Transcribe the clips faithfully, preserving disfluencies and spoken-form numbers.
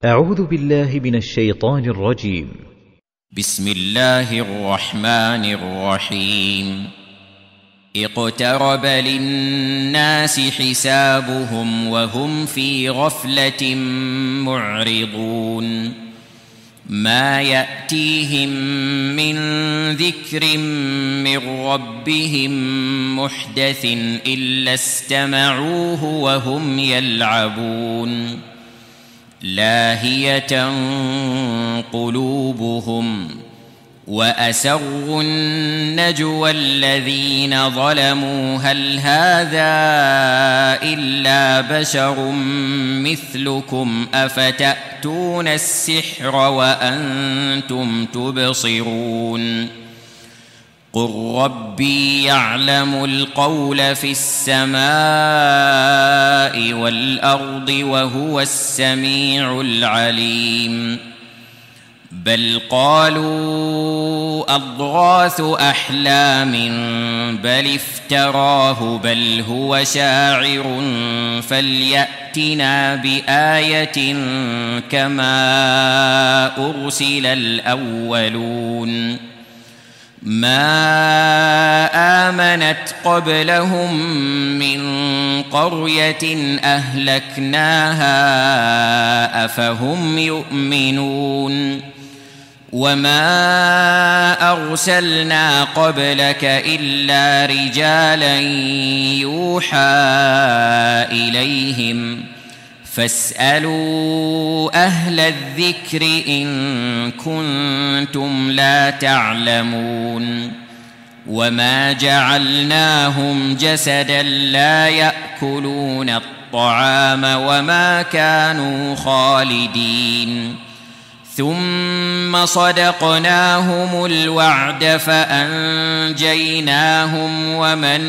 أعوذ بالله من الشيطان الرجيم. بسم الله الرحمن الرحيم. اقترب للناس حسابهم وهم في غفلة معرضون ما يأتيهم من ذكر من ربهم محدث إلا استمعوه وهم يلعبون لاهية قلوبهم وأسروا النجوى الذين ظلموا هل هذا إلا بشر مثلكم أفتأتون السحر وأنتم تبصرون قل ربي يعلم القول في السماء والأرض وهو السميع العليم بل قالوا أضغاث أحلام بل افتراه بل هو شاعر فليأتنا بآية كما أرسل الأولون ما آمنت قبلهم من قرية أهلكناها أفهم يؤمنون وما أرسلنا قبلك إلا رجالا يوحى إليهم فاسألوا أهل الذكر إن كنتم لا تعلمون وما جعلناهم جسدا لا يأكلون الطعام وما كانوا خالدين ثم صدقناهم الوعد فأنجيناهم ومن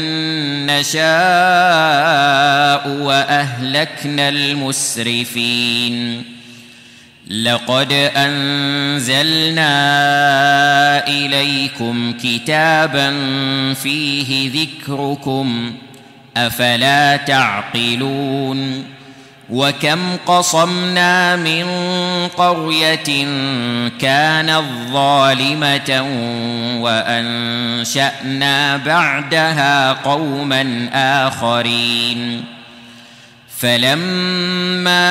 نشاء وأهلكنا المسرفين لقد أنزلنا إليكم كتابا فيه ذكركم أفلا تعقلون وكم قصمنا من قرية كانت ظالمة وأنشأنا بعدها قوما آخرين فلما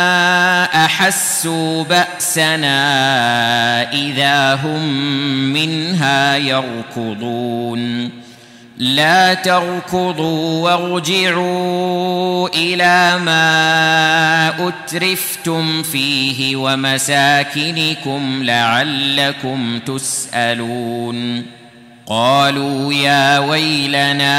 أحسوا بأسنا إذا هم منها يركضون لا تركضوا وارجعوا إلى ما أترفتم فيه ومساكنكم لعلكم تسألون قالوا يا ويلنا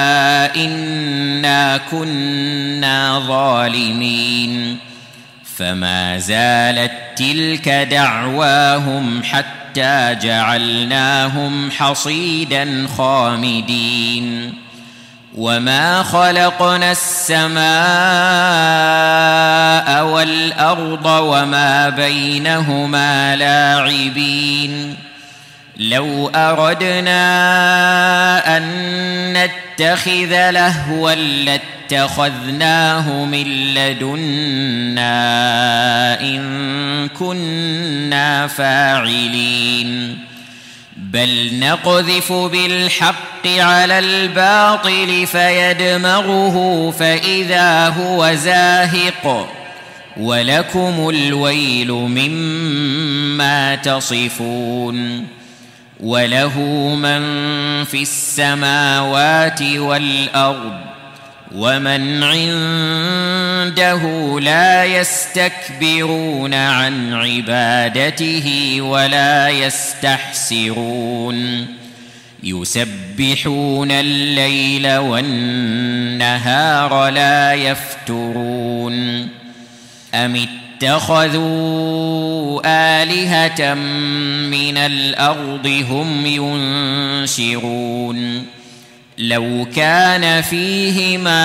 إنا كنا ظالمين فما زالت تلك دعواهم حتى جعلناهم حصيدا خامدين وما خلقنا السماء والأرض وما بينهما لاعبين لو أردنا أن نتخذ لهوا لاتخذناه من لدنا إن كنا فاعلين بل نقذف بالحق على الباطل فيدمغه فإذا هو زاهق ولكم الويل مما تصفون وله من في السماوات والأرض ومن عنده لا يستكبرون عن عبادته ولا يستحسرون يسبحون الليل والنهار لا يفترون أم اتخذوا آلهة من الأرض هم ينشرون لو كان فيهما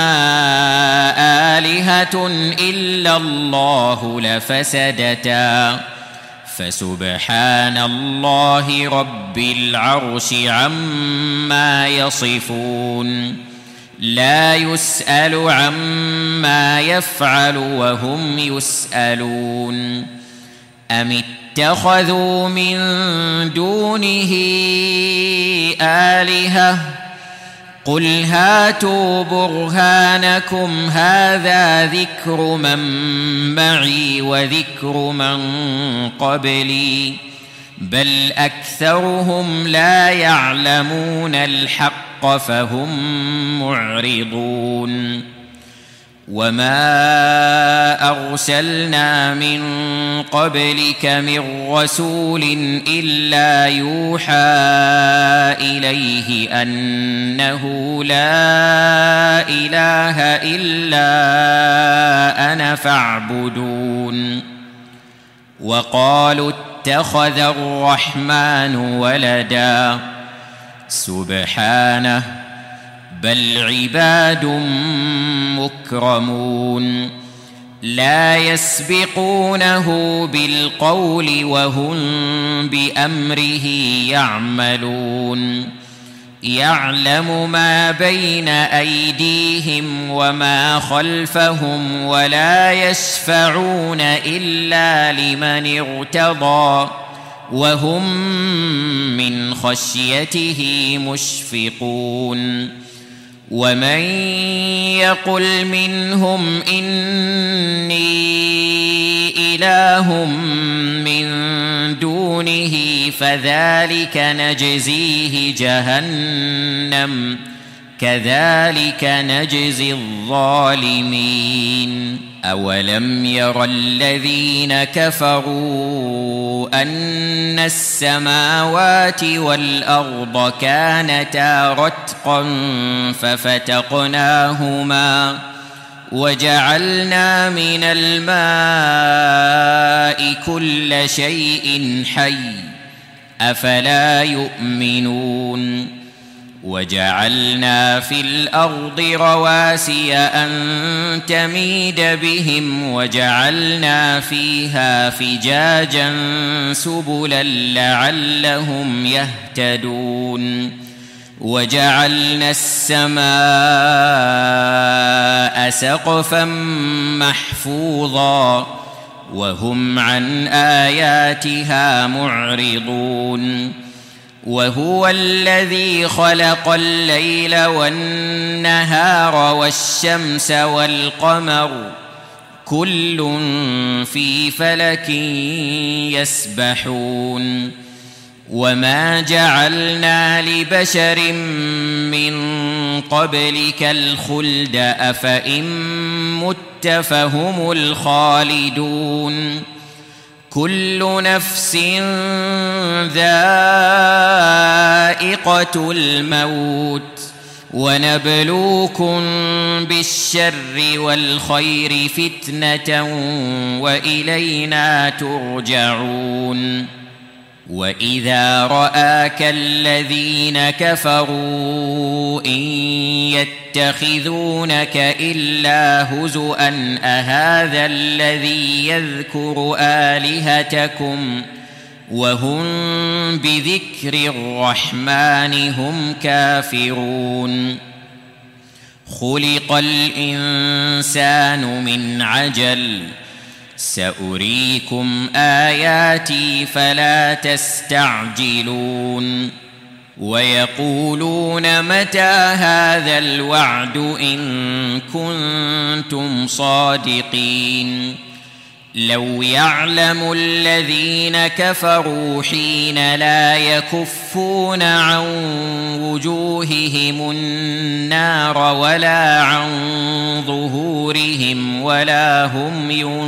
آلهة إلا الله لفسدتا فسبحان الله رب العرش عما يصفون لا يسأل عما يفعل وهم يسألون أم اتخذوا من دونه آلهة قل هاتوا برهانكم هذا ذكر من معي وذكر من قبلي بل أكثرهم لا يعلمون الحق فهم معرضون وما أرسلنا من قبلك من رسول إلا يوحى إليه أنه لا إله إلا أنا فاعبدون وقالوا اتخذ الرحمن ولدا سبحانه بل عباد مكرمون لا يسبقونه بالقول وهم بأمره يعملون يعلم ما بين أيديهم وما خلفهم ولا يشفعون إلا لمن ارتضى وهم من خشيته مشفقون ومن يقل منهم إني إله من دونه فذلك نجزيه جهنم كذلك نجزي الظالمين أولم ير الذين كفروا أن السماوات والأرض كانتا رتقا ففتقناهما وجعلنا من الماء كل شيء حي أفلا يؤمنون وجعلنا في الأرض رواسي أن تميد بهم وجعلنا فيها فجاجا سبلا لعلهم يهتدون وجعلنا السماء سقفا محفوظا وهم عن آياتها معرضون وهو الذي خلق الليل والنهار والشمس والقمر كل في فلك يسبحون وما جعلنا لبشر من قبلك الخلد أفإن مت فهم الخالدون كل نفس ذائقة الموت ونبلوكم بالشر والخير فتنة وإلينا ترجعون وإذا رآك الذين كفروا إن يتخذونك إلا هزؤا أهذا الذي يذكر آلهتكم وهم بذكر الرحمن هم كافرون خلق الإنسان من عجل سأريكم آياتي فلا تستعجلون ويقولون متى هذا الوعد إن كنتم صادقين لو يعلم الذين كفروا حين لا يكفون عن وجوههم النار ولا عن ظهورهم ولا هم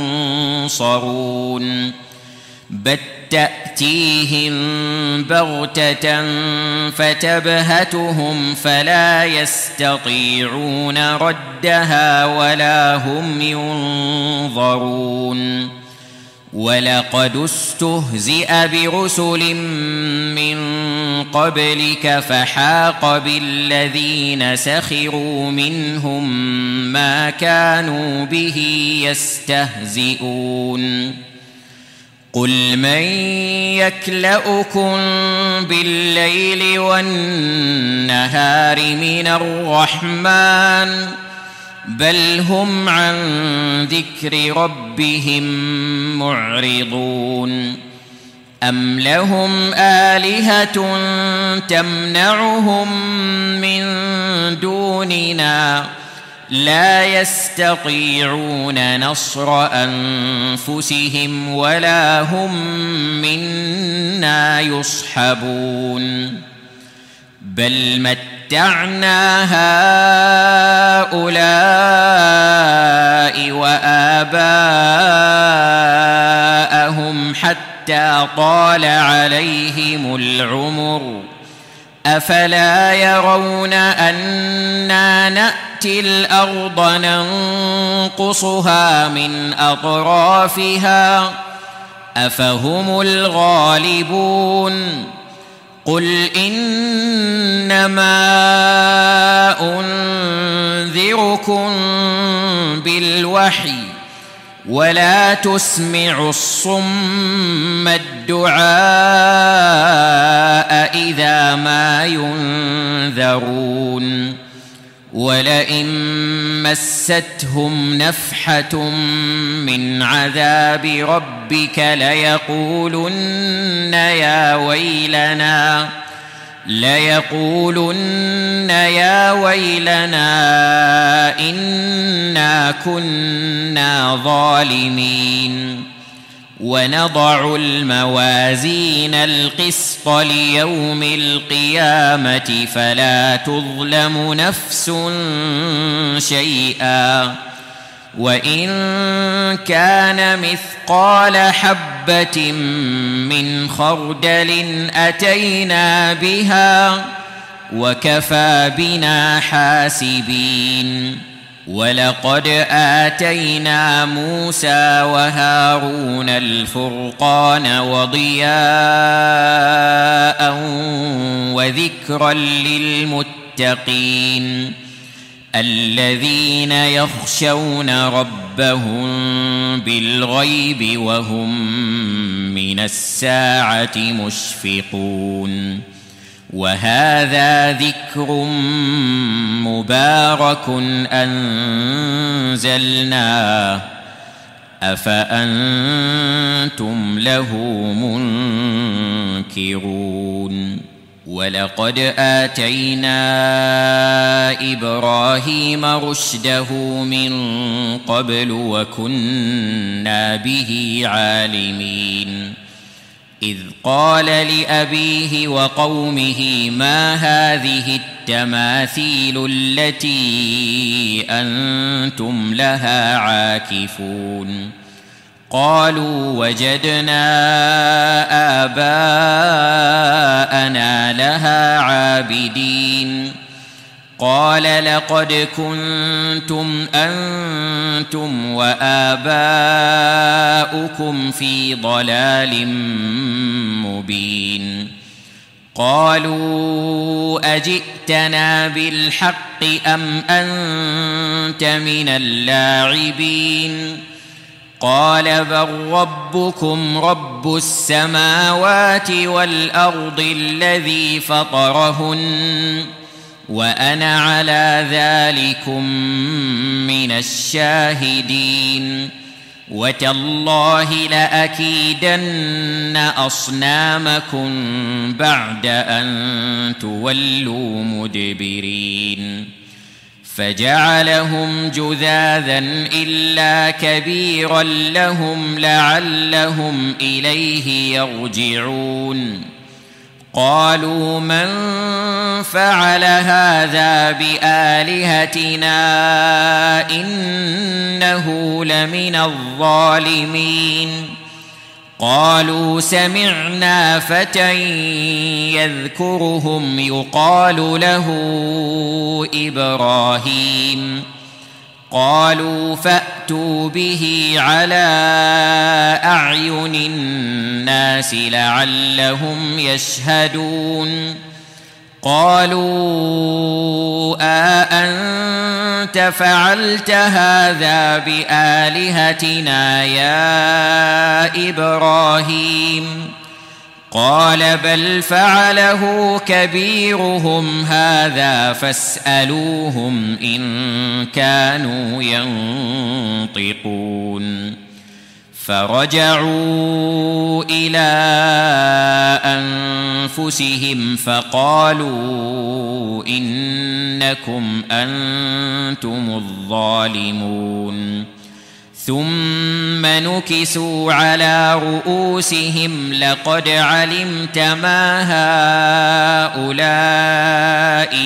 ينصرون بل تأتيهم بغتة فتبهتهم فلا يستطيعون ردها ولا هم ينظرون ولقد استهزئ برسل من قبلك فحاق بالذين سخروا منهم ما كانوا به يستهزئون قل من يكلؤكم بالليل والنهار من الرحمن بل هم عن ذكر ربهم معرضون أم لهم آلهة تمنعهم من دوننا لا يستطيعون نصر أنفسهم ولا هم منا يصحبون بل متعنا هؤلاء وآباءهم حتى طال عليهم العمر أفلا يرون أنا نأتي الأرض ننقصها من أطرافها أفهم الغالبون قل إنما أنذركم بالوحي ولا تسمع الصم الدعاء إذا ما ينذرون ولئن مستهم نفحة من عذاب ربك ليقولن يا ويلنا ليقولن يا ويلنا إنا كنا ظالمين ونضع الموازين القسط ليوم القيامة فلا تظلم نفس شيئا وإن كان مثقال حبة من خردل أتينا بها وكفى بنا حاسبين ولقد آتينا موسى وهارون الفرقان وضياء وذكرا للمتقين الذين يخشون ربهم بالغيب وهم من الساعة مشفقون وهذا ذكر مبارك أنزلناه أفأنتم له منكرون ولقد آتينا إبراهيم رشده من قبل وكنا به عالمين إذ قال لأبيه وقومه ما هذه التماثيل التي أنتم لها عاكفون قالوا وجدنا آباءنا لها عابدين قال لقد كنتم أنتم وآباؤكم في ضلال مبين قالوا أجئتنا بالحق أم أنت من اللاعبين قال بل ربكم رب السماوات والأرض الذي فطرهن وأنا على ذلكم من الشاهدين وتالله لأكيدن أصنامكم بعد أن تولوا مدبرين فجعلهم جذاذا إلا كبيرا لهم لعلهم إليه يرجعون قالوا من فعل هذا بآلهتنا إنه لمن الظالمين قالوا سمعنا فتى يذكرهم يقال له إبراهيم قالوا فأتوا به على أعين الناس لعلهم يشهدون قالوا أأنت فعلت هذا بآلهتنا يا إبراهيم قال بل فعله كبيرهم هذا فاسألوهم إن كانوا ينطقون فرجعوا إلى أنفسهم فقالوا إنكم أنتم الظالمون ثم نكسوا على رؤوسهم لقد علمت ما هؤلاء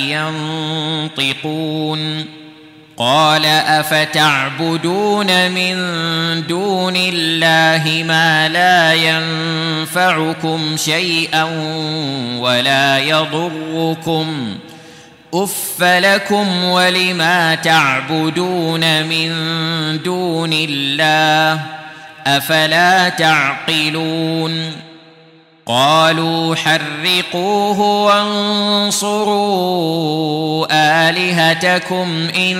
ينطقون قال أفتعبدون من دون الله ما لا ينفعكم شيئا ولا يضركم أف لكم ولما تعبدون من دون الله أفلا تعقلون قالوا حرقوه وانصروا آلهتكم إن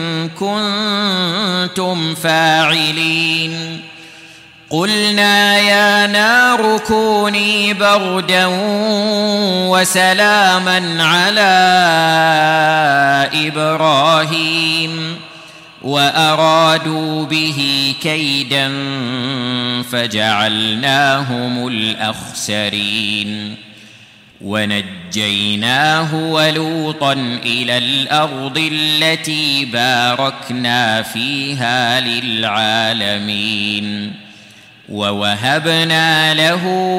كنتم فاعلين قلنا يا نار كوني بردا وسلاما على إبراهيم وأرادوا به كيدا فجعلناهم الأخسرين ونجيناه ولوطا إلى الأرض التي باركنا فيها للعالمين ووهبنا له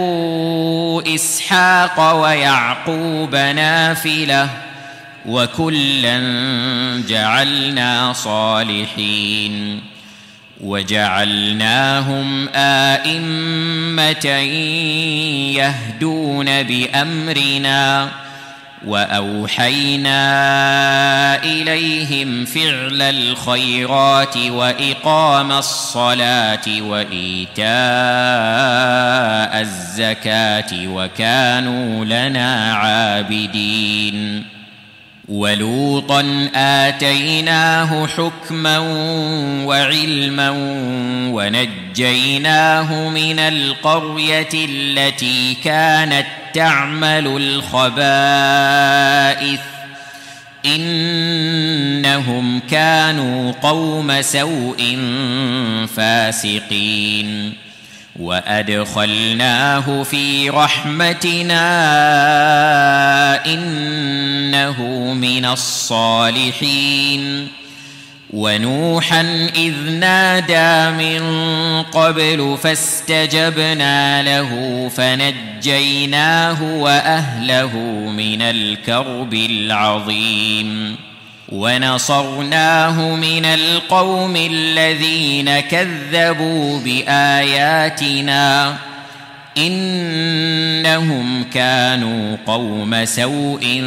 إسحاق ويعقوب نافلة وكلا جعلنا صالحين وجعلناهم آئمة يهدون بأمرنا وأوحينا إليهم فعل الخيرات وإقام الصلاة وإيتاء الزكاة وكانوا لنا عابدين ولوطا آتيناه حكما وعلما ونجيناه من القرية التي كانت تعمل الخبائث إنهم كانوا قوم سوء فاسقين وأدخلناه في رحمتنا إنه من الصالحين ونوحا إذ نادى من قبل فاستجبنا له فنجيناه وأهله من الكرب العظيم ونصرناه من القوم الذين كذبوا بآياتنا إنهم كانوا قوم سوء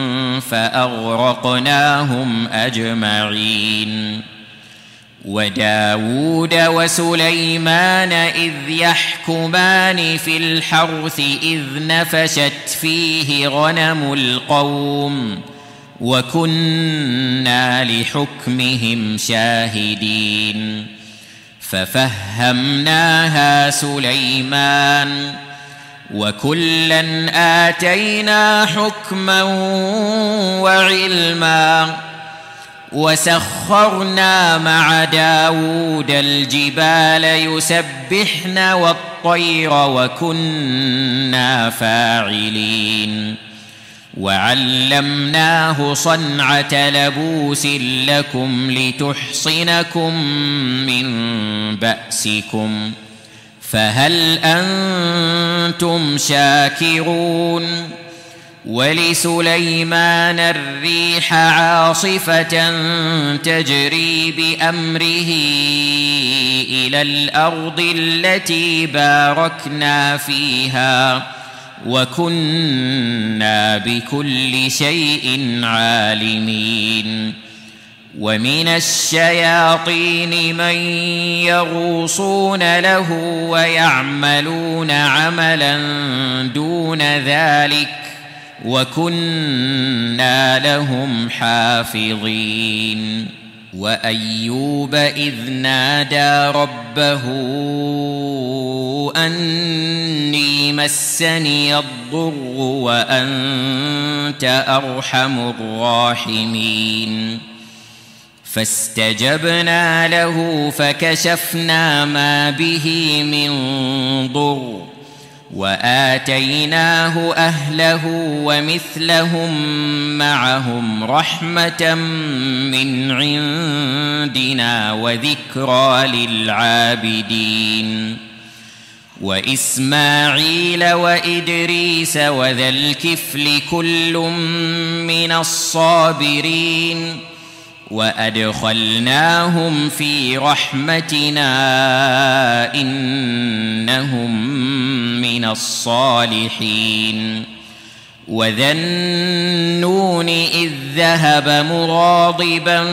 فأغرقناهم أجمعين وداود وسليمان إذ يحكمان في الحرث إذ نفشت فيه غنم القوم وكنا لحكمهم شاهدين ففهمناها سليمان وكلا آتينا حكما وعلما وسخرنا مع داود الجبال يسبحن والطير وكنا فاعلين وعلمناه صنعة لبوس لكم لتحصنكم من بأسكم فهل أنتم شاكرون ولسليمان الريح عاصفة تجري بأمره إلى الأرض التي باركنا فيها وكنا بكل شيء عالمين ومن الشياطين من يغوصون له ويعملون عملا دون ذلك وكنا لهم حافظين وأيوب إذ نادى ربه أني مسني الضر وأنت أرحم الراحمين فاستجبنا له فكشفنا ما به من ضر وآتيناه أهله ومثلهم معهم رحمة من عندنا وذكرى للعابدين وإسماعيل وإدريس وذا الكفل كل من الصابرين وأدخلناهم في رحمتنا إنهم من الصالحين وذا النون إذ ذهب مغاضبا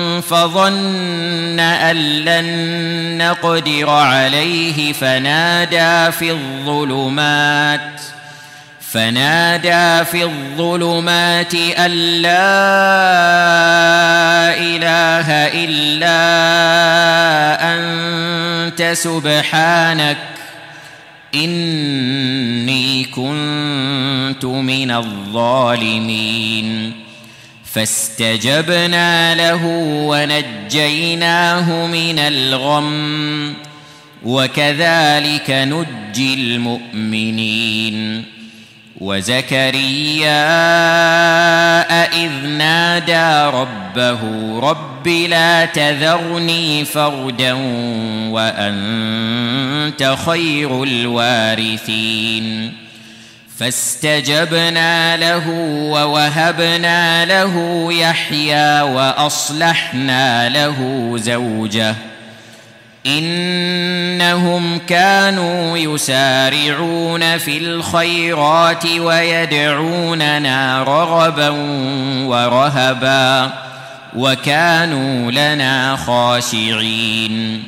فظن أن لن نقدر عليه فنادى في الظلمات فنادى في الظلمات أن لا إله إلا أنت سبحانك إني كنت من الظالمين فاستجبنا له ونجيناه من الغم وكذلك نجي المؤمنين وزكريا إذ نادى ربه رب لا تذرني فردا وأنت خير الوارثين فاستجبنا له ووهبنا له يحيى وأصلحنا له زوجه إنهم كانوا يسارعون في الخيرات ويدعوننا رغبا ورهبا وكانوا لنا خاشعين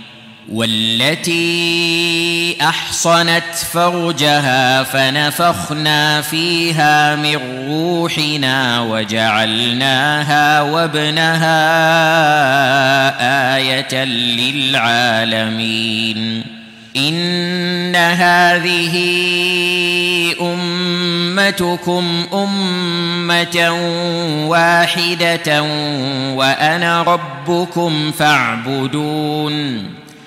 والتي أحصنت فرجها فنفخنا فيها من روحنا وجعلناها وابنها آية للعالمين إن هذه أمتكم أمة واحدة وأنا ربكم فاعبدون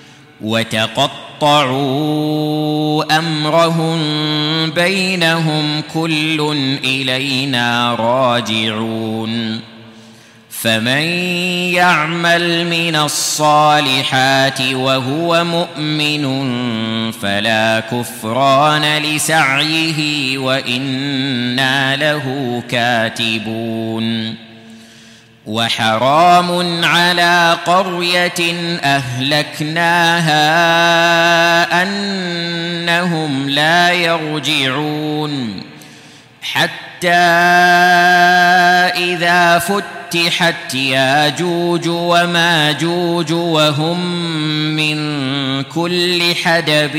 وتقطعوا أمرهم بينهم كل إلينا راجعون فمن يعمل من الصالحات وهو مؤمن فلا كفران لسعيه وإنا له كاتبون وحرام على قرية أهلكناها أنهم لا يرجعون حتى إذا فتحت ياجوج وماجوج وهم من كل حدب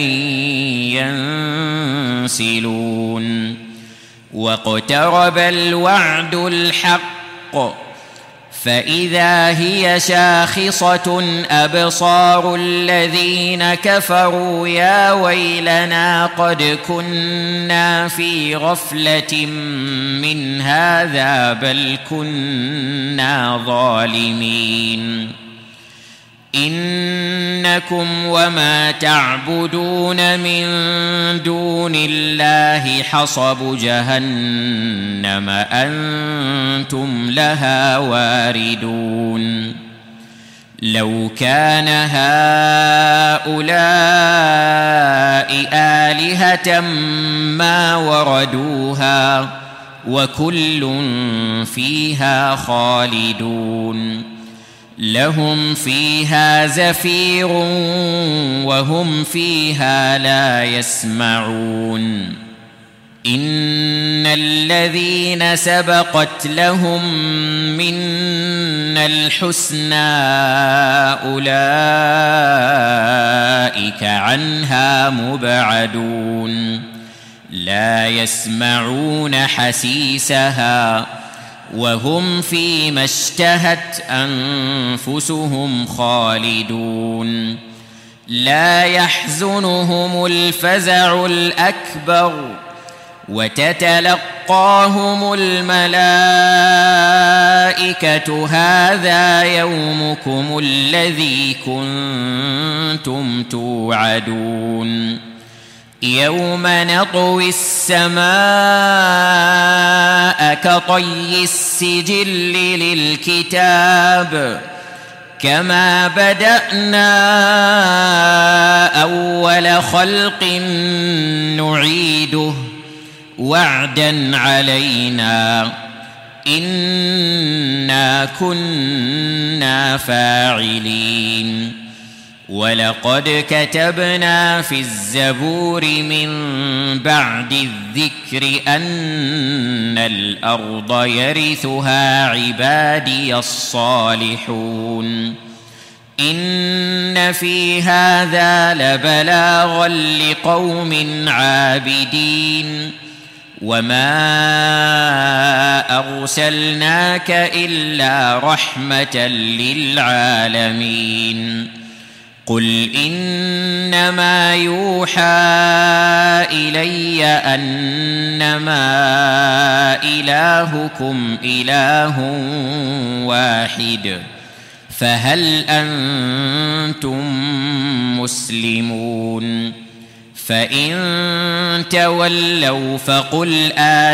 ينسلون واقترب الوعد الحق فإذا هي شاخصة أبصار الذين كفروا يا ويلنا قد كنا في غفلة من هذا بل كنا ظالمين إنكم وما تعبدون من دون الله حصب جهنم أنتم لها واردون لو كان هؤلاء آلهة ما وردوها وكل فيها خالدون لهم فيها زفير وهم فيها لا يسمعون إن الذين سبقت لهم منا الحسنى أولئك عنها مبعدون لا يسمعون حسيسها وهم فيما اشتهت أنفسهم خالدون لا يحزنهم الفزع الأكبر وتتلقاهم الملائكة هذا يومكم الذي كنتم توعدون يوم نطوي السماء كطي السجل للكتاب كما بدأنا أول خلق نعيده وعدا علينا إنا كنا فاعلين ولقد كتبنا في الزبور من بعد الذكر أن الأرض يرثها عبادي الصالحون إن في هذا لبلاغا لقوم عابدين وما أرسلناك إلا رحمة للعالمين قل إنما يوحى إلي أنما إلهكم إله واحد فهل أنتم مسلمون فإن تولوا فقل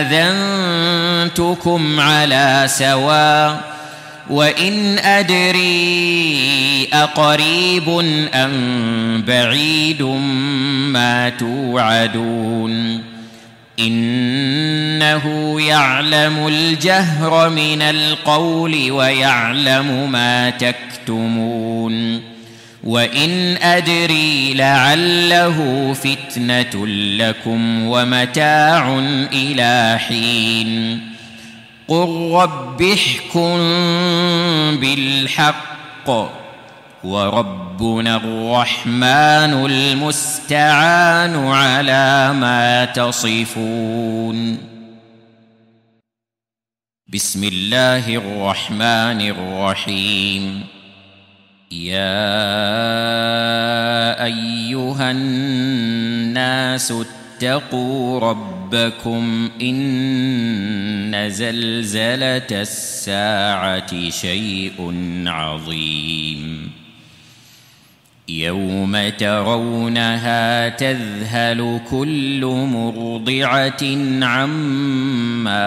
آذنتكم على سواء وإن أدري أقريب أم بعيد ما توعدون إنه يعلم الجهر من القول ويعلم ما تكتمون وإن أدري لعله فتنة لكم ومتاع إلى حين قل رب احكم بالحق وربنا الرحمن المستعان على ما تصفون بسم الله الرحمن الرحيم يا أيها الناس اتقوا ربكم إن زلزلة الساعة شيء عظيم يوم ترونها تذهل كل مرضعة عما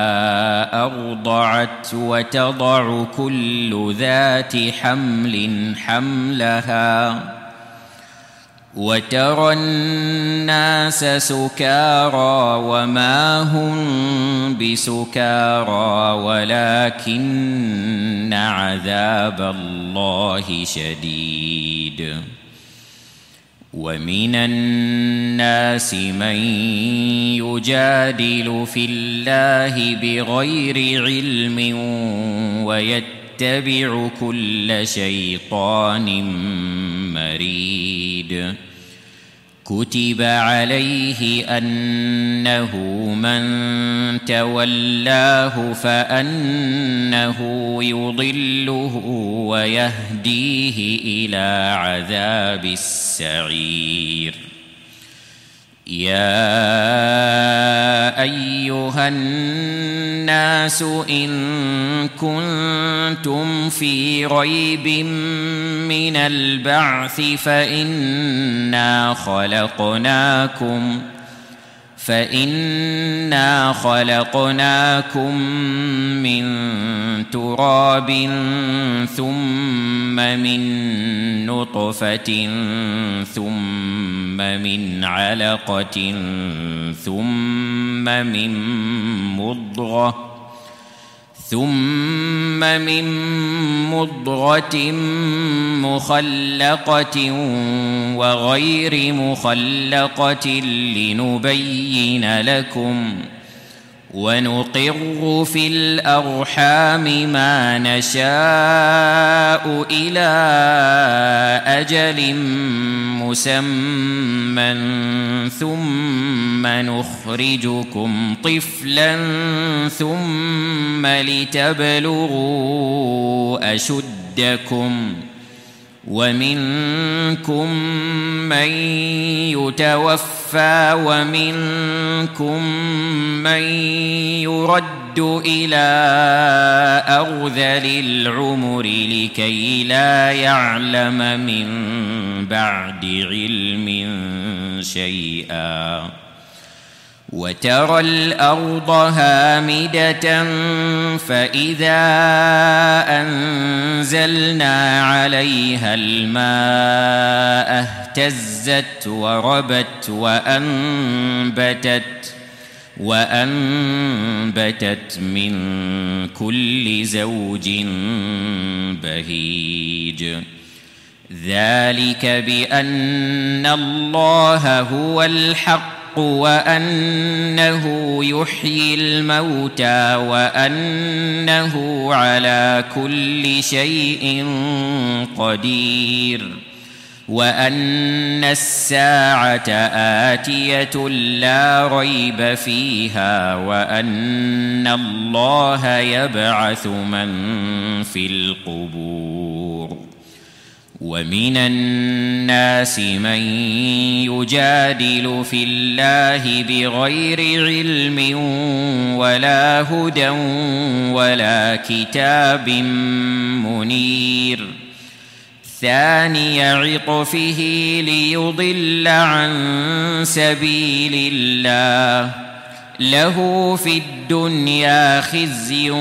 أرضعت وتضع كل ذات حمل حملها وترى الناس سكارى وما هم بسكارى ولكن عذاب الله شديد ومن الناس من يجادل في الله بغير علم ويتبع كل شيطان مريد كتب عليه أنه من تولاه فأنه يضله ويهديه إلى عذاب السعير يا أيها الناس إن كنتم في ريب من البعث فإنا خلقناكم فإنا خلقناكم من تراب ثم من نطفة ثم من علقة ثم من مضغة ثم من مضغة مخلقة وغير مخلقة لنبين لكم ونقر في الأرحام ما نشاء إلى أجل مسمى ثم نخرجكم طفلا ثم لتبلغوا أشدكم ومنكم من يتوفى ومنكم من يرد إلى أرذل العمر لكي لا يعلم من بعد علم شيئا وترى الأرض هامدة فإذا أنزلنا عليها الماء اهتزت وربت وأنبتت وأنبتت من كل زوج بهيج ذلك بأن الله هو الحق وأنه يحيي الموتى وأنه على كل شيء قدير وأن الساعة آتية لا ريب فيها وأن الله يبعث من في القبور ومن الناس من يجادل في الله بغير علم ولا هدى ولا كتاب منير ثاني عطفه ليضل عن سبيل الله له في الدنيا خزي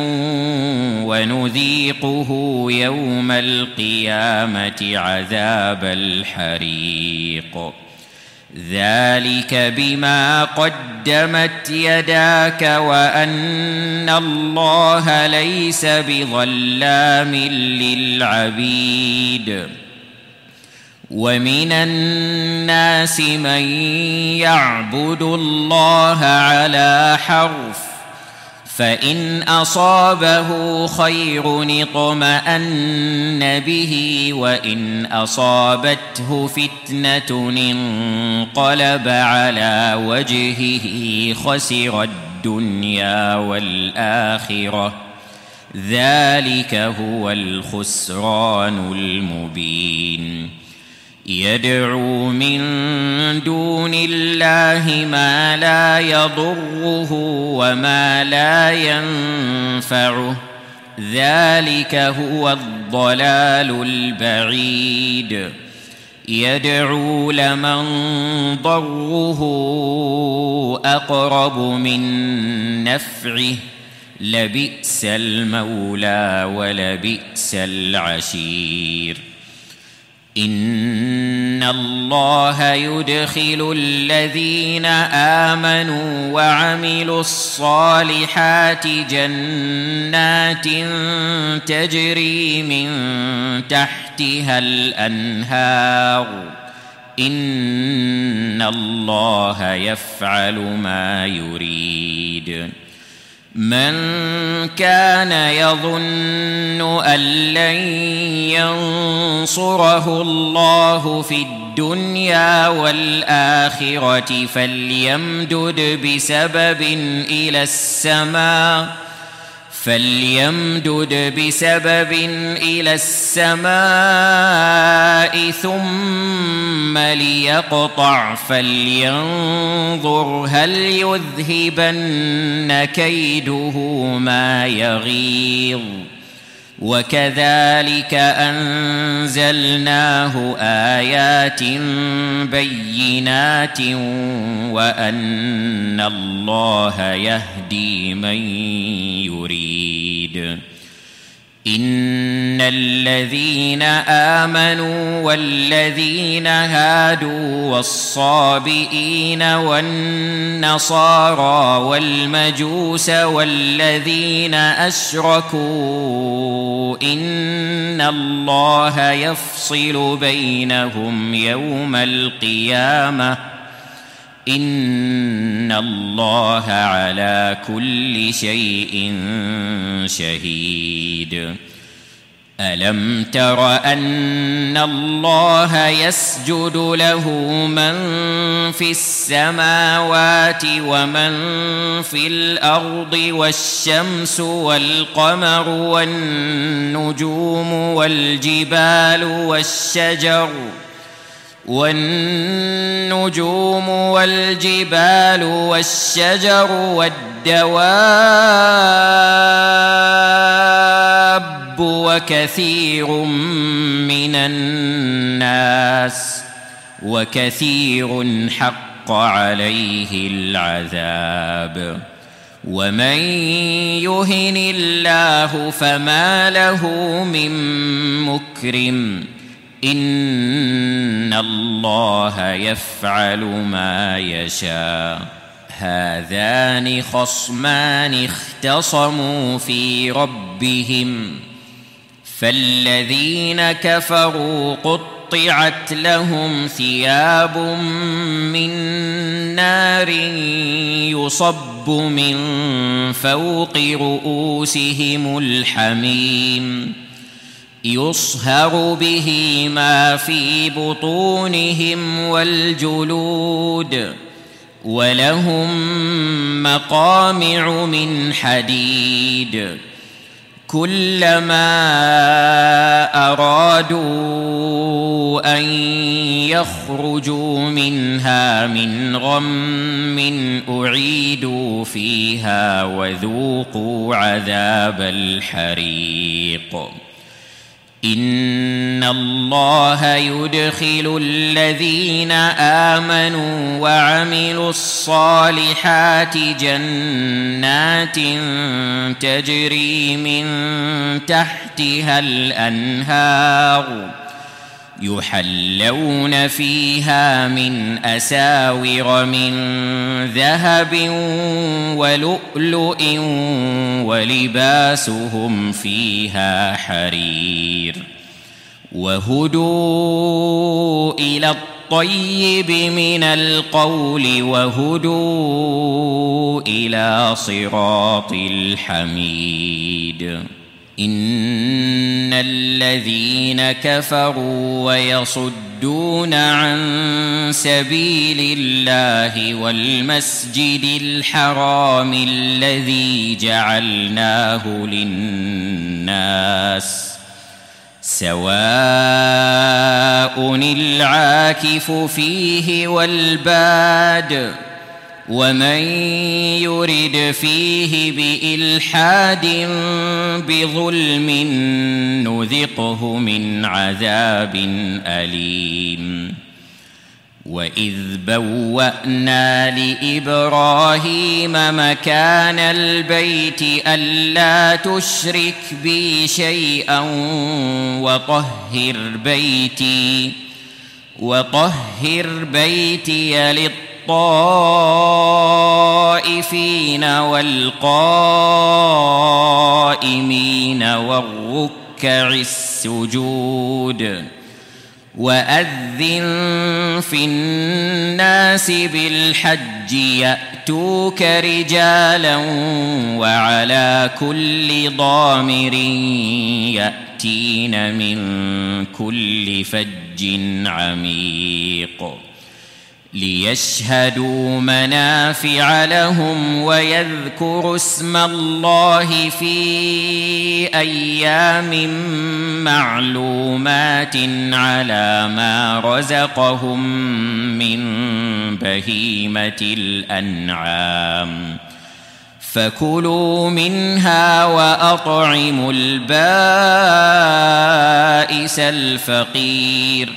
ونذيقه يوم القيامة عذاب الحريق ذلك بما قدمت يداك وأن الله ليس بظلام للعبيد ومن الناس من يعبد الله على حرف فإن أصابه خير اطمأن به وإن أصابته فتنة انقلب على وجهه خسر الدنيا والآخرة ذلك هو الخسران المبين يدعو من دون الله ما لا يضره وما لا ينفعه ذلك هو الضلال البعيد يدعو لمن ضره أقرب من نفعه لبئس المولى ولبئس العشير إن الله يدخل الذين آمنوا وعملوا الصالحات جنات تجري من تحتها الأنهار إن الله يفعل ما يريد من كان يظن أن لن ينصره الله في الدنيا والآخرة فليمدد بسبب إلى السماء فليمدد بسبب إلى السماء ثم ليقطع فلينظر هل يذهبن كيده ما يغيظ وكذلك أنزلناه آيات بينات وأن الله يهدي من يريد إن الذين آمنوا والذين هادوا والصابئين والنصارى والمجوس والذين أشركوا إن الله يفصل بينهم يوم القيامة إن الله على كل شيء شهيد. ألم تر أن الله يسجد له من في السماوات ومن في الأرض والشمس والقمر والنجوم والجبال والشجر والنجوم والجبال والشجر والدواب وكثير من الناس وكثير حق عليه العذاب. ومن يهن الله فما له من مكرم. إن الله يفعل ما يشاء. هذان خصمان اختصموا في ربهم فالذين كفروا قطعت لهم ثياب من نار يصب من فوق رؤوسهم الحميم يصهر به ما في بطونهم والجلود ولهم مقامع من حديد كلما أرادوا أن يخرجوا منها من غم أعيدوا فيها وذوقوا عذاب الحريق. إن الله يدخل الذين آمنوا وعملوا الصالحات جنات تجري من تحتها الأنهار يحلون فيها من أساور من ذهب ولؤلؤ ولباسهم فيها حرير وهدوا إلى الطيب من القول وهدوا إلى صراط الحميد. إن الذين كفروا ويصدون عن سبيل الله والمسجد الحرام الذي جعلناه للناس سواء العاكف فيه والباد ومن يرد فيه بإلحاد بظلم نذقه من عذاب أليم. وإذ بوأنا لإبراهيم مكان البيت ألا تشرك بي شيئا وطهر بيتي وطهر بيتي للطائفين والقائمين والركع السجود. وأذن في الناس بالحج يأتوك رجالا وعلى كل ضامر يأتين من كل فج عميق ليشهدوا منافع لهم ويذكروا اسم الله في أيام معلومات على ما رزقهم من بهيمة الأنعام فكلوا منها وأطعموا البائس الفقير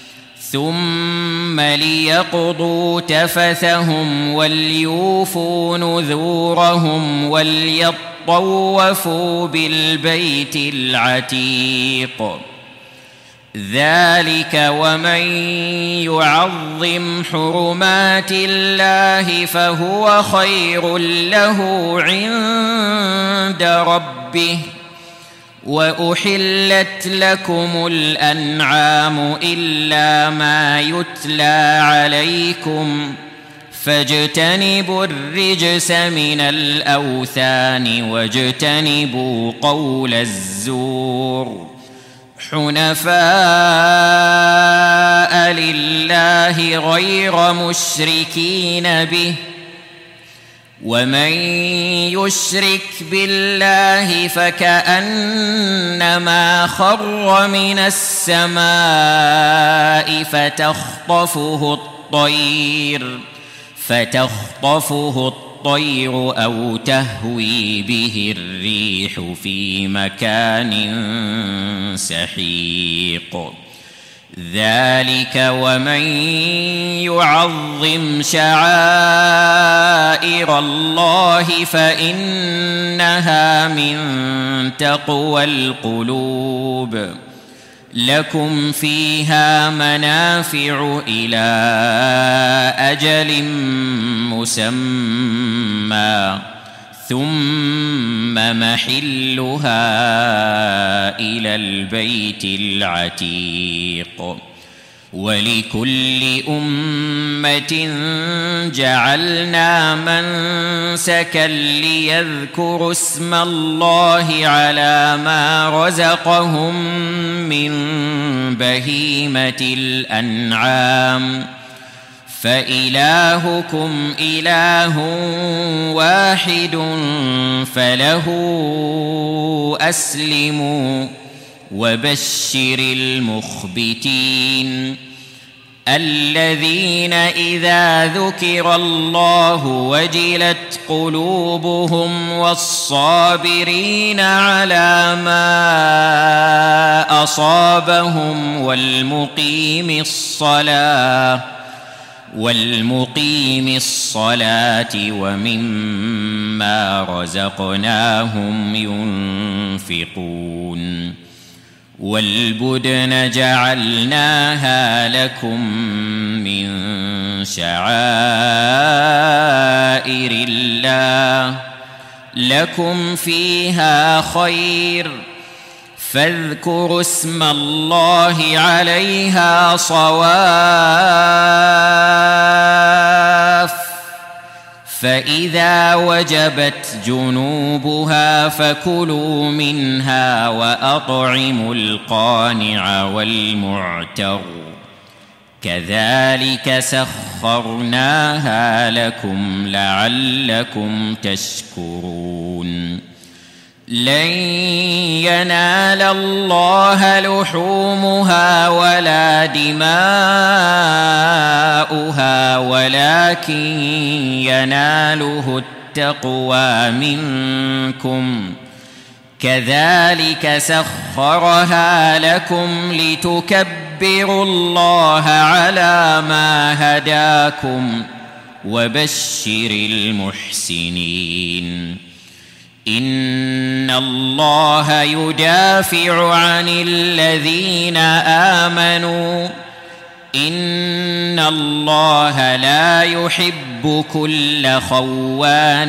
ثم ليقضوا تفثهم وليوفوا نذورهم وليطوفوا بالبيت العتيق. ذلك ومن يعظم حرمات الله فهو خير له عند ربه. وأحلت لكم الأنعام إلا ما يتلى عليكم فاجتنبوا الرجس من الأوثان واجتنبوا قول الزور حنفاء لله غير مشركين به ومن يشرك بالله فكأنما خر من السماء فتخطفه الطير فتخطفه الطير أو تهوي به الريح في مكان سحيق ذلك ومن يعظم شعائر الله فإنها من تقوى القلوب لكم فيها منافع إلى أجل مسمى ثم محلها إلى البيت العتيق ولكل أمة جعلنا منسكا ليذكروا اسم الله على ما رزقهم من بهيمة الأنعام فإلهكم إله واحد فله أسلموا وبشر المخبتين الذين إذا ذكر الله وجلت قلوبهم والصابرين على ما أصابهم والمقيم الصلاة والمقيم الصلاة ومما رزقناهم ينفقون والبدن جعلناها لكم من شعائر الله لكم فيها خير فاذكروا اسم الله عليها صواف فإذا وجبت جنوبها فكلوا منها وأطعموا القانع والمعتر كذلك سخرناها لكم لعلكم تشكرون لن ينال الله لحومها ولا دماؤها ولكن يناله التقوى منكم كذلك سخرها لكم لتكبروا الله على ما هداكم وبشر المحسنين إن الله يدافع عن الذين آمنوا إن الله لا يحب كل خوان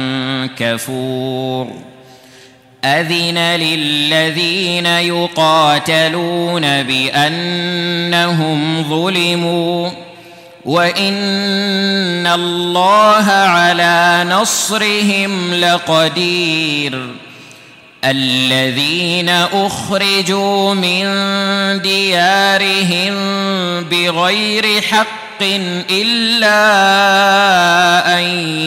كفور أذن للذين يقاتلون بأنهم ظلموا وإن الله على نصرهم لقدير الذين أخرجوا من ديارهم بغير حق إلا أن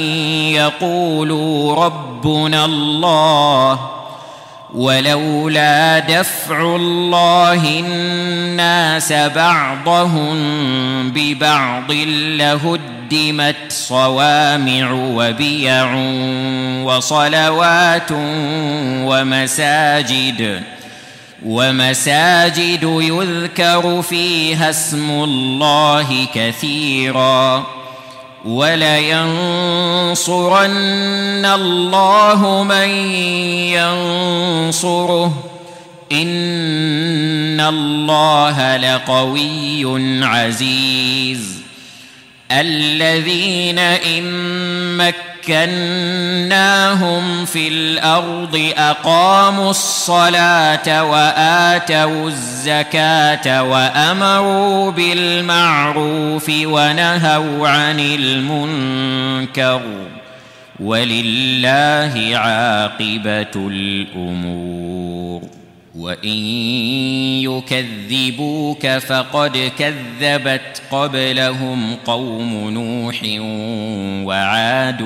يقولوا ربنا الله ولولا دفع الله الناس بعضهم ببعض لهدمت صوامع وبيع وصلوات ومساجد ومساجد يذكر فيها اسم الله كثيرا ولينصرن الله من ينصره إن الله لقوي عزيز الذين إن مكناهم في الأرض أقاموا الصلاة وآتوا الزكاة وأمروا بالمعروف ونهوا عن المنكر ولله عاقبة الأمور. وإن يكذبوك فقد كذبت قبلهم قوم نوح وعاد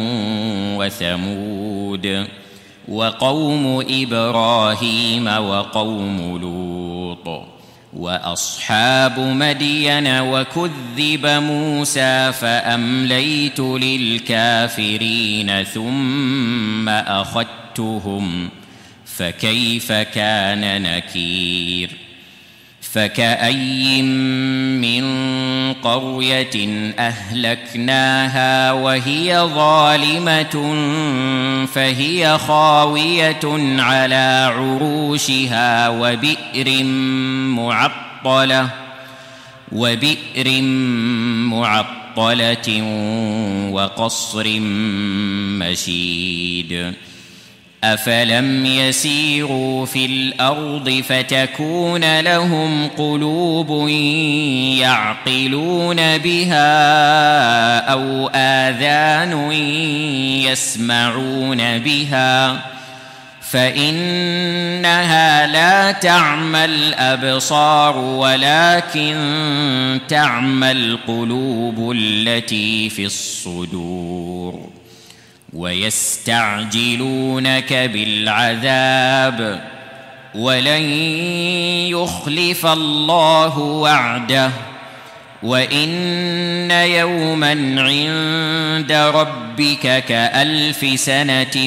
وثمود وقوم إبراهيم وقوم لوط وأصحاب مدين وكذب موسى فأمليت للكافرين ثم أخذتهم فكيف كان نكير. فكأي من قرية أهلكناها وهي ظالمة فهي خاوية على عروشها وبئر معطلة وبئر معطلة وقصر مشيد. أفلم يسيروا في الأرض فتكون لهم قلوب يعقلون بها أو آذان يسمعون بها فإنها لا تعمى الأبصار ولكن تعمى القلوب التي في الصدور. ويستعجلونك بالعذاب ولن يخلف الله وعده وإن يوما عند ربك كألف سنة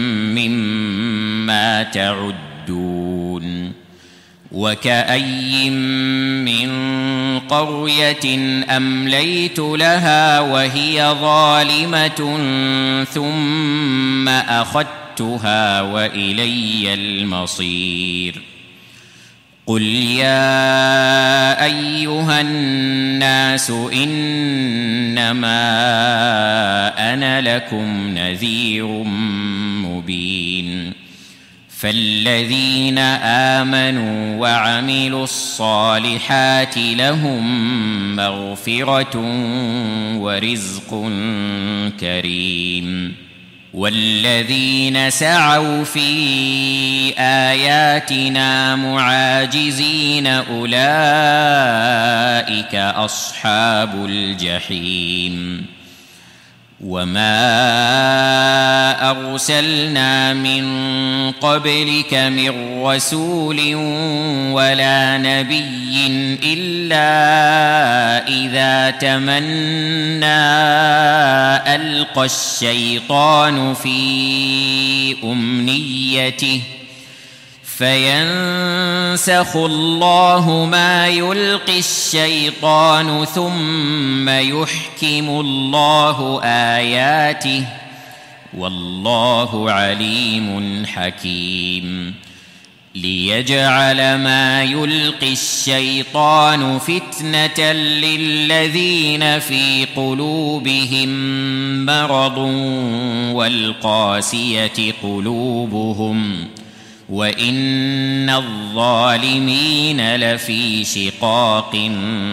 مما تعدون. وكأي من قرية أمليت لها وهي ظالمة ثم أخذتها وإلي المصير. قل يا أيها الناس إنما أنا لكم نذير مبين. فالذين آمنوا وعملوا الصالحات لهم مغفرة ورزق كريم. والذين سعوا في آياتنا معاجزين أولئك أصحاب الجحيم. وما أرسلنا من قبلك من رسول ولا نبي إلا إذا تمنى ألقى الشيطان في أمنيته فينسخ الله ما يلقي الشيطان ثم يحكم الله آياته والله عليم حكيم. ليجعل ما يلقي الشيطان فتنة للذين في قلوبهم مرض والقاسية قلوبهم وإن الظالمين لفي شقاق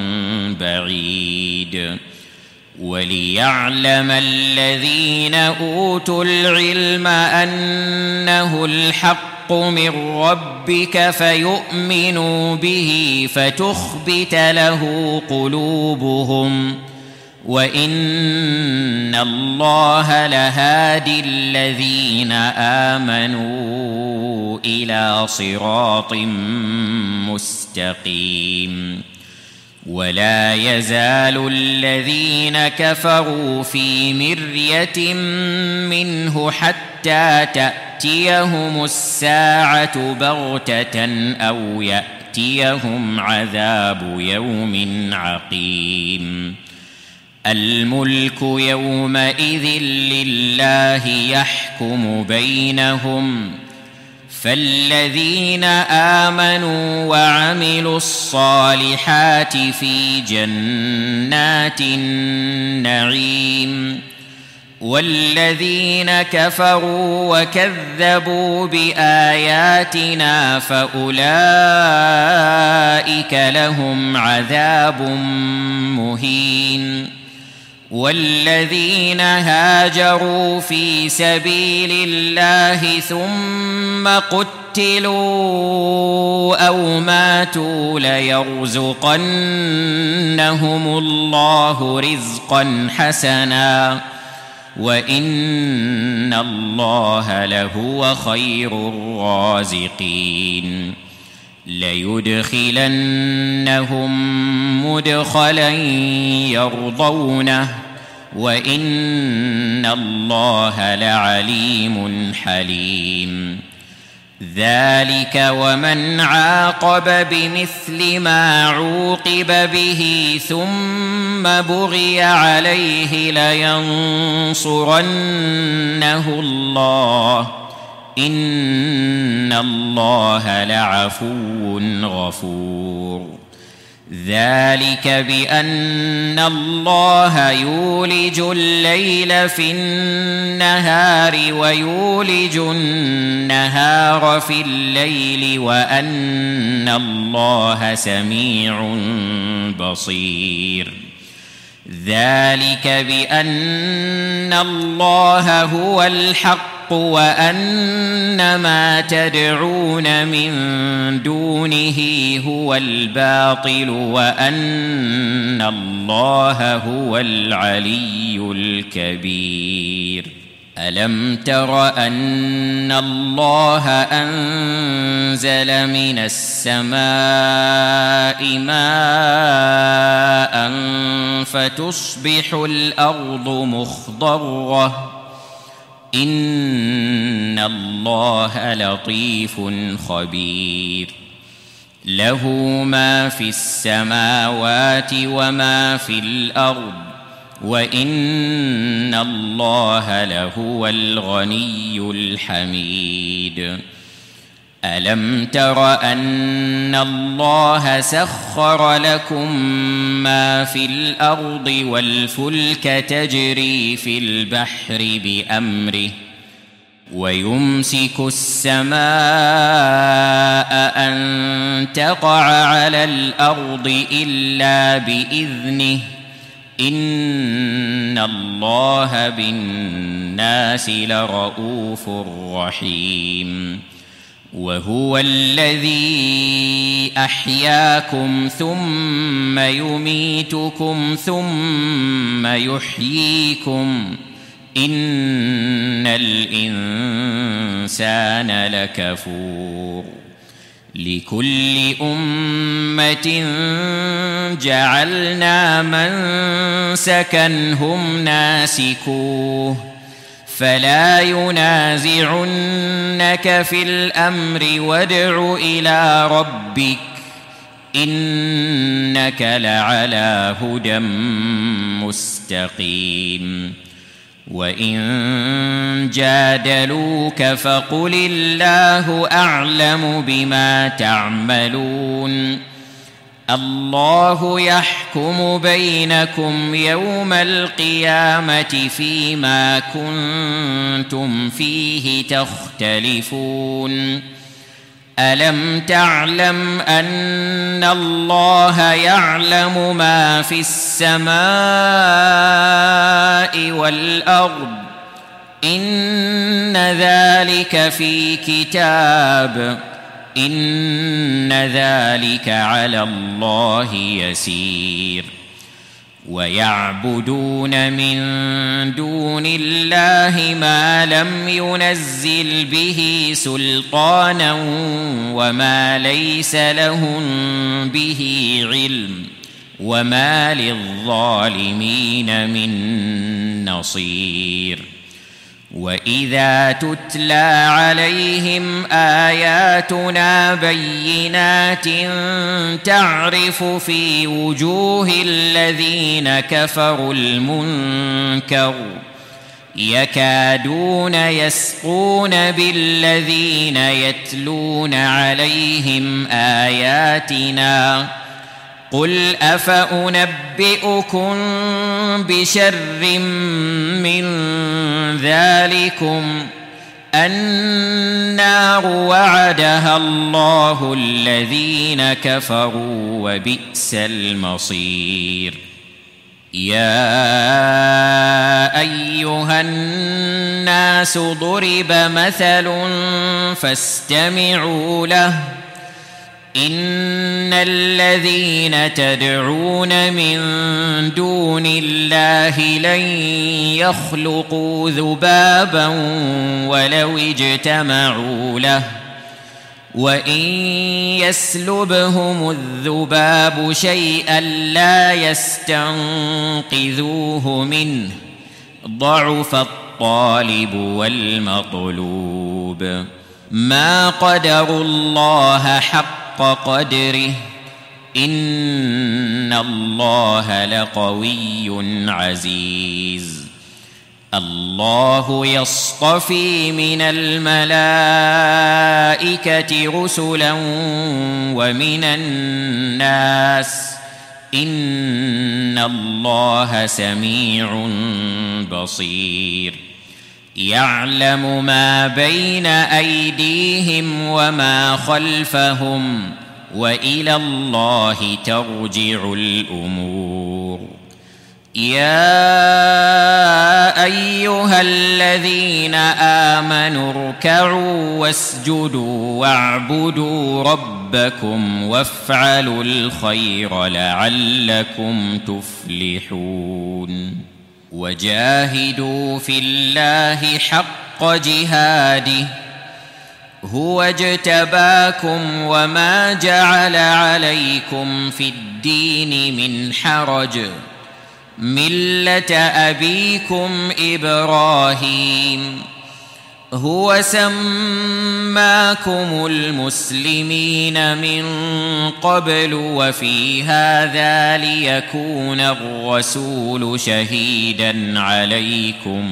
بعيد. وليعلم الذين أوتوا العلم أنه الحق من ربك فيؤمنوا به فتخبت له قلوبهم وإن الله لهادي الذين آمنوا إلى صراط مستقيم. ولا يزال الذين كفروا في مرية منه حتى تأتيهم الساعة بغتة أو يأتيهم عذاب يوم عقيم. الملك يومئذ لله يحكم بينهم فالذين آمنوا وعملوا الصالحات في جنات النعيم والذين كفروا وكذبوا بآياتنا فأولئك لهم عذاب مهين والذين هاجروا في سبيل الله ثم قتلوا أو ماتوا ليرزقنهم الله رزقا حسنا وإن الله لهو خير الرازقين ليدخلنهم مدخلا يرضونه وإن الله لعليم حليم ذلك ومن عاقب بمثل ما عوقب به ثم بغي عليه لينصرنه الله إن الله لعفو غفور ذلك بأن الله يولج الليل في النهار ويولج النهار في الليل وأن الله سميع بصير ذلك بأن الله هو الحق وأن ما تدعون من دونه هو الباطل وأن الله هو العلي الكبير ألم تر أن الله أنزل من السماء ماء فتصبح الأرض مخضرة إن الله لطيف خبير له ما في السماوات وما في الأرض وإن الله لهو الغني الحميد ألم تر أن الله سخر لكم ما في الأرض والفلك تجري في البحر بأمره ويمسك السماء أن تقع على الأرض إلا بإذنه إن الله بالناس لرؤوف رحيم وهو الذي أحياكم ثم يميتكم ثم يحييكم إن الإنسان لكفور لكل أمة جعلنا منسكا هم ناسكوه فلا ينازعنك في الأمر وادع إلى ربك إنك لعلى هدى مستقيم وإن جادلوك فقل الله أعلم بما تعملون الله يحكم بينكم يوم القيامة فيما كنتم فيه تختلفون ألم تعلم أن الله يعلم ما في السماء والأرض إن ذلك في كتاب إن ذلك على الله يسير ويعبدون من دون الله ما لم ينزل به سلطانا وما ليس لهم به علم وما للظالمين من نصير وإذا تتلى عليهم آياتنا بينات تعرف في وجوه الذين كفروا المنكر يكادون يسقون بالذين يتلون عليهم آياتنا قل أفأنبئكم بشر من ذلكم النار وعدها الله الذين كفروا وبئس المصير. يا أيها الناس ضرب مثل فاستمعوا له إن الذين تدعون من دون الله لن يخلقوا ذبابا ولو اجتمعوا له وإن يسلبهم الذباب شيئا لا يستنقذوه منه ضعف الطالب والمطلوب. ما قدروا الله حق قدره إن الله لقوي عزيز. الله يصطفي من الملائكة رسلا ومن الناس إن الله سميع بصير. يعلم ما بين أيديهم وما خلفهم وإلى الله ترجع الأمور. يا أيها الذين آمنوا اركعوا واسجدوا واعبدوا ربكم وافعلوا الخير لعلكم تفلحون. وجاهدوا في الله حق جهاده هو اجتباكم وما جعل عليكم في الدين من حرج ملة أبيكم إبراهيم هو سماكم المسلمين من قبل وفي هذا ليكون الرسول شهيدا عليكم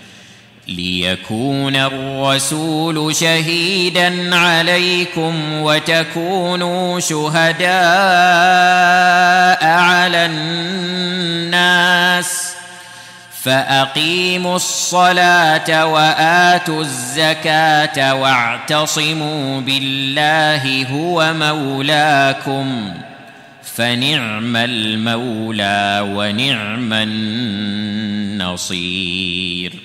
ليكون الرسول شهيدا عليكم وتكونوا شهداء على الناس فأقيموا الصلاة وآتوا الزكاة واعتصموا بالله هو مولاكم فنعم المولى ونعم النصير.